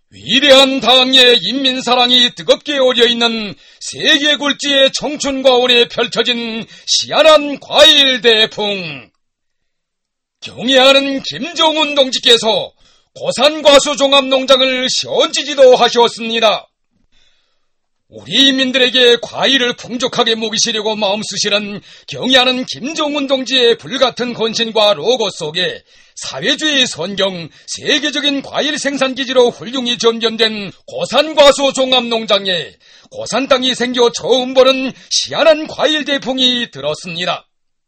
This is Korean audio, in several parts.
위대한 당의 인민사랑이 뜨겁게 어려있는 세계 굴지의 청춘과원에 펼쳐진 시안한 과일대풍. 경애하는 김정은 동지께서 고산과수종합농장을 시원지지도 하셨습니다. 우리 인민들에게 과일을 풍족하게 먹이시려고 마음쓰시는 경애하는 김정은 동지의 불같은 헌신과 로고 속에 사회주의 선경 세계적인 과일 생산기지로 훌륭히 전전된 고산과수종합농장에 고산 땅이 생겨 처음 보는 시안한 과일 대풍이 들었습니다.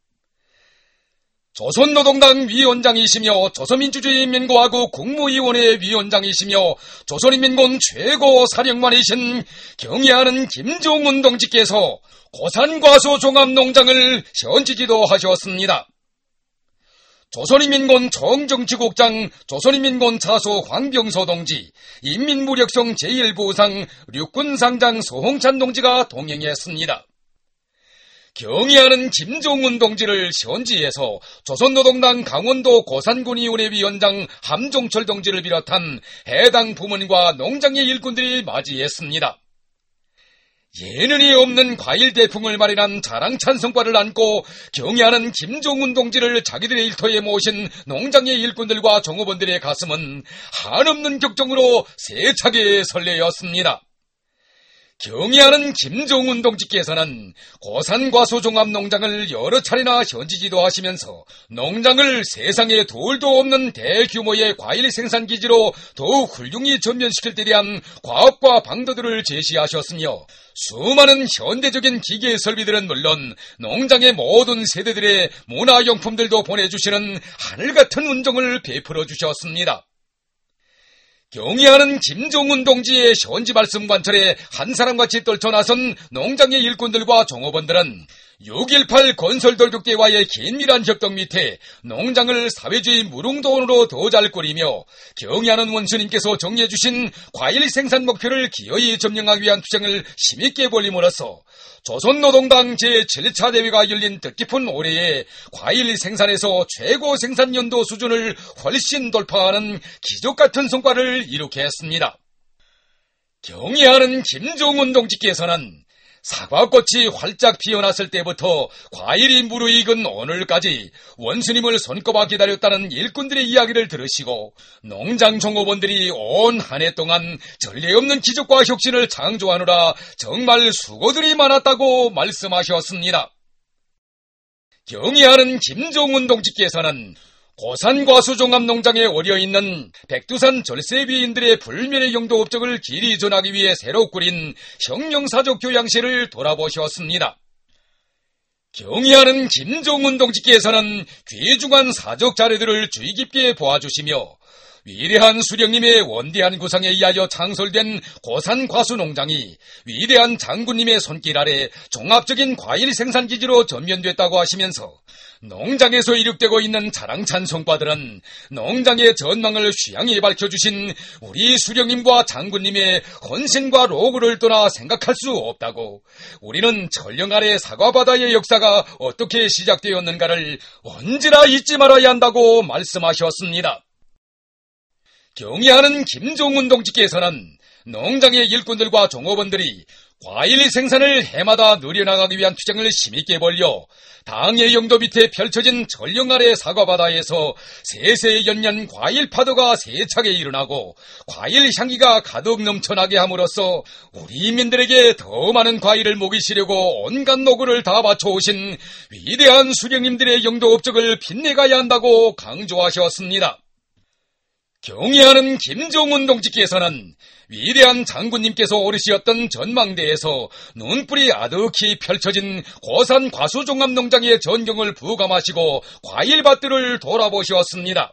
조선노동당 위원장이시며 조선민주주의인민공화국 국무위원회 위원장이시며 조선인민군 최고 사령관이신 경애하는 김정은 동지께서 고산과수종합농장을 시원지지도 하셨습니다. 조선인민군 총정치국장 조선인민군 차수 황병서 동지, 인민무력성 제1부상 육군상장 소홍찬 동지가 동행했습니다. 경애하는 김정은 동지를 시원지에서 조선노동당 강원도 고산군위원회 위원장 함종철 동지를 비롯한 해당 부문과 농장의 일꾼들이 맞이했습니다. 예능이 없는 과일 대풍을 마련한 자랑찬 성과를 안고 경애하는 김정은 동지를 자기들의 일터에 모신 농장의 일꾼들과 종업원들의 가슴은 한없는 격정으로 세차게 설레었습니다. 경애하는 김정은 동지께서는 고산과수종합농장을 여러 차례나 현지지도 하시면서 농장을 세상에 도울도 없는 대규모의 과일 생산기지로 더욱 훌륭히 전면시킬 때 대한 과업과 방도들을 제시하셨으며 수많은 현대적인 기계 설비들은 물론 농장의 모든 세대들의 문화용품들도 보내주시는 하늘같은 운정을 베풀어 주셨습니다. 경애하는 김정은 동지의 현지 말씀 관철에 한 사람같이 떨쳐나선 농장의 일꾼들과 종업원들은 6.18 건설돌격대와의 긴밀한 협동 밑에 농장을 사회주의 무릉도원으로 더 잘 꾸리며 경애하는 원수님께서 정해주신 과일 생산 목표를 기어이 점령하기 위한 투쟁을 힘있게 벌림으로써 조선노동당 제7차 대회가 열린 뜻깊은 올해에 과일 생산에서 최고 생산 연도 수준을 훨씬 돌파하는 기적같은 성과를 이룩해 했습니다. 경애하는 김정은 동지께서는 사과꽃이 활짝 피어났을 때부터 과일이 무르익은 오늘까지 원수님을 손꼽아 기다렸다는 일꾼들의 이야기를 들으시고 농장 종업원들이 온 한 해 동안 전례 없는 기적과 혁신을 창조하느라 정말 수고들이 많았다고 말씀하셨습니다. 경애하는 김정은 동지께서는 고산과수종합농장에 어려있는 백두산 절세비인들의 불멸의 용도 업적을 길이 전하기 위해 새로 꾸린 혁명사적 교양실을 돌아보셨습니다. 경애하는 김정은 동지께서는 귀중한 사적 자료들을 주의 깊게 보아주시며 위대한 수령님의 원대한 구상에 의하여 창설된 고산과수농장이 위대한 장군님의 손길 아래 종합적인 과일 생산기지로 전면됐다고 하시면서 농장에서 이룩되고 있는 자랑찬 성과들은 농장의 전망을 취향히 밝혀주신 우리 수령님과 장군님의 헌신과 로고를 떠나 생각할 수 없다고, 우리는 전령 아래 사과바다의 역사가 어떻게 시작되었는가를 언제나 잊지 말아야 한다고 말씀하셨습니다. 경애하는 김정은 동지께서는 농장의 일꾼들과 종업원들이 과일 생산을 해마다 늘려나가기 위한 투쟁을 힘있게 벌여 당의 영도 밑에 펼쳐진 전령 아래 사과바다에서 세세 연년 과일 파도가 세차게 일어나고 과일 향기가 가득 넘쳐나게 함으로써 우리 인민들에게 더 많은 과일을 먹이시려고 온갖 노고를 다 바쳐오신 위대한 수령님들의 영도 업적을 빛내가야 한다고 강조하셨습니다. 경애하는 김정은 동지께서는 위대한 장군님께서 오르시었던 전망대에서 눈뿔이 아득히 펼쳐진 고산 과수종합농장의 전경을 부감하시고 과일밭들을 돌아보셨습니다.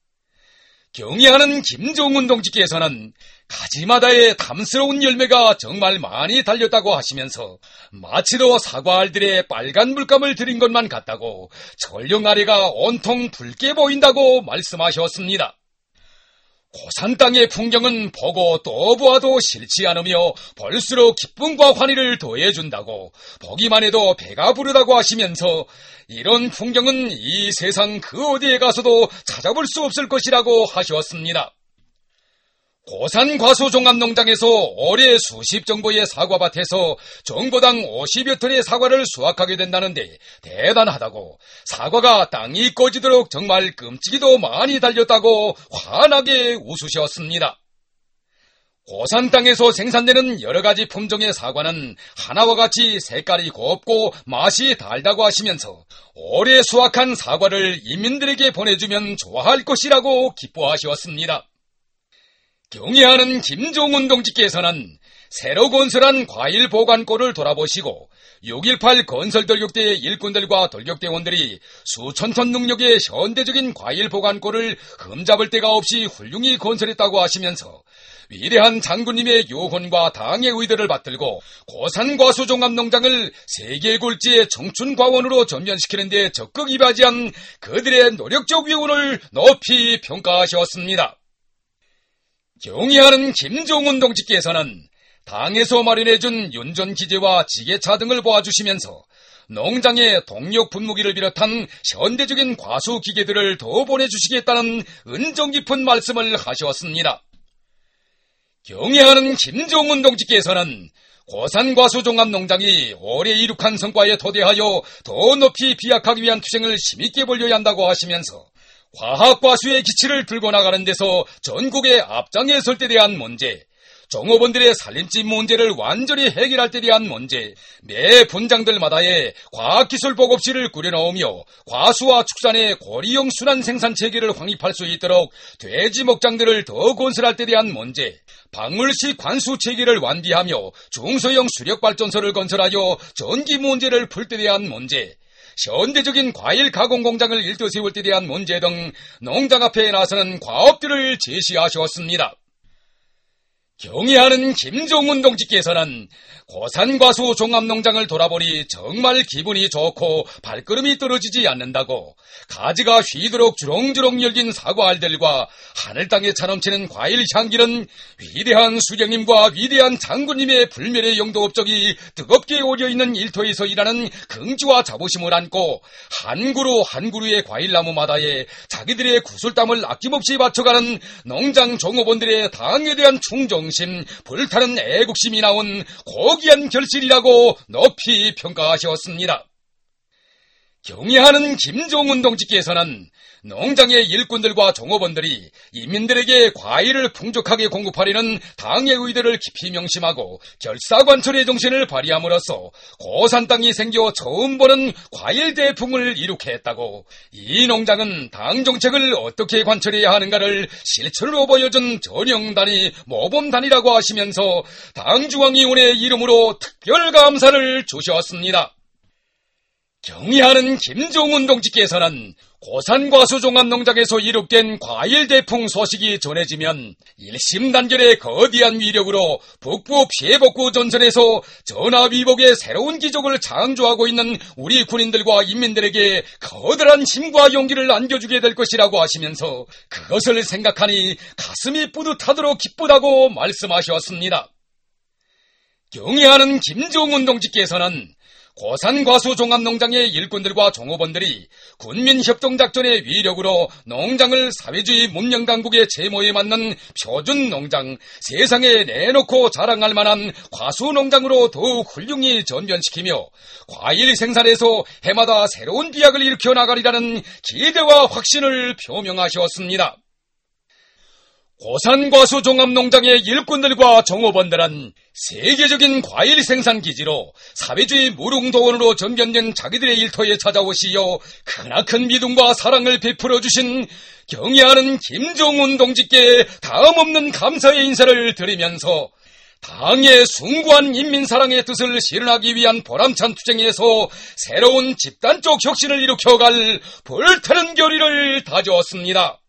경애하는 김정은 동지께서는 가지마다의 탐스러운 열매가 정말 많이 달렸다고 하시면서 마치도 사과알들의 빨간 물감을 들인 것만 같다고 전령 아래가 온통 붉게 보인다고 말씀하셨습니다. 고산 땅의 풍경은 보고 또 보아도 싫지 않으며 볼수록 기쁨과 환희를 더해준다고, 보기만 해도 배가 부르다고 하시면서 이런 풍경은 이 세상 그 어디에 가서도 찾아볼 수 없을 것이라고 하셨습니다. 고산 과수종합농장에서 올해 수십 정도의 사과밭에서 정보당 50여 톤의 사과를 수확하게 된다는데 대단하다고, 사과가 땅이 꺼지도록 정말 끔찍이도 많이 달렸다고 환하게 웃으셨습니다. 고산 땅에서 생산되는 여러 가지 품종의 사과는 하나와 같이 색깔이 곱고 맛이 달다고 하시면서 올해 수확한 사과를 인민들에게 보내주면 좋아할 것이라고 기뻐하셨습니다. 경애하는 김종훈 동지께서는 새로 건설한 과일 보관고를 돌아보시고 6.18 건설 돌격대의 일꾼들과 돌격대원들이 수천 톤 능력의 현대적인 과일 보관고를 흠잡을 데가 없이 훌륭히 건설했다고 하시면서 위대한 장군님의 요혼과 당의 의도를 받들고 고산과수종합농장을 세계 굴지의 청춘과원으로 전면시키는 데 적극 임하지한 그들의 노력적 위훈을 높이 평가하셨습니다. 경의하는 김종훈 동지께서는 당에서 마련해준 윤전기재와 지게차 등을 보아주시면서 농장의 동력 분무기를 비롯한 현대적인 과수기계들을 더 보내주시겠다는 은정 깊은 말씀을 하셨습니다. 경애하는 김종훈 동지께서는 고산과수종합농장이 올해 이룩한 성과에 토대하여 더 높이 비약하기 위한 투쟁을 힘있게 벌여야 한다고 하시면서 과학과수의 기치를 들고 나가는 데서 전국의 앞장에 설 때 대한 문제, 종업원들의 살림집 문제를 완전히 해결할 때 대한 문제, 매 분장들마다의 과학기술 보급실을 꾸려놓으며 과수와 축산의 고리형 순환 생산 체계를 확립할 수 있도록 돼지 목장들을 더 건설할 때 대한 문제, 박물식 관수 체계를 완비하며 중소형 수력발전소를 건설하여 전기 문제를 풀 때 대한 문제, 현대적인 과일 가공 공장을 일터 세울 때 대한 문제 등 농장 앞에 나서는 과업들을 제시하셨습니다. 경애하는 김종훈 동지께서는 고산과수 종합농장을 돌아보니 정말 기분이 좋고 발걸음이 떨어지지 않는다고, 가지가 휘도록 주렁주렁 열린 사과알들과 하늘 땅에 차넘치는 과일 향기는 위대한 수령님과 위대한 장군님의 불멸의 영도 업적이 뜨겁게 오려있는 일터에서 일하는 긍지와 자부심을 안고 한 그루 한 그루의 과일나무마다에 자기들의 구슬땀을 아낌없이 바쳐가는 농장 종업원들의 당에 대한 충정심, 불타는 애국심이 나온 고귀한 결실이라고 높이 평가하셨습니다. 경애하는 김종훈 동지께서는 농장의 일꾼들과 종업원들이 인민들에게 과일을 풍족하게 공급하려는 당의 의도를 깊이 명심하고 결사관철의 정신을 발휘함으로써 고산 땅이 생겨 처음 보는 과일 대풍을 이룩해 했다고, 이 농장은 당 정책을 어떻게 관철해야 하는가를 실천으로 보여준 전형단위, 모범단위라고 하시면서 당중앙위원회 이름으로 특별 감사를 주셨습니다. 경의하는 김종훈 동지께서는 고산과수종합농장에서 이룩된 과일 대풍 소식이 전해지면 일심단결의 거대한 위력으로 북부 피해복구 전선에서 전화위복의 새로운 기적을 창조하고 있는 우리 군인들과 인민들에게 거대한 힘과 용기를 안겨주게 될 것이라고 하시면서 그것을 생각하니 가슴이 뿌듯하도록 기쁘다고 말씀하셨습니다. 경의하는 김종훈 동지께서는 고산과수종합농장의 일꾼들과 종업원들이 군민협동작전의 위력으로 농장을 사회주의 문명당국의 제모에 맞는 표준농장, 세상에 내놓고 자랑할 만한 과수농장으로 더욱 훌륭히 전변시키며 과일 생산에서 해마다 새로운 비약을 일으켜 나가리라는 기대와 확신을 표명하셨습니다. 고산과수종합농장의 일꾼들과 종업원들은 세계적인 과일 생산 기지로 사회주의 무릉도원으로 전변된 자기들의 일터에 찾아오시어 크나큰 믿음과 사랑을 베풀어 주신 경애하는 김종훈 동지께 다음없는 감사의 인사를 드리면서 당의 숭고한 인민사랑의 뜻을 실현하기 위한 보람찬 투쟁에서 새로운 집단적 혁신을 일으켜갈 불타는 결의를 다졌습니다.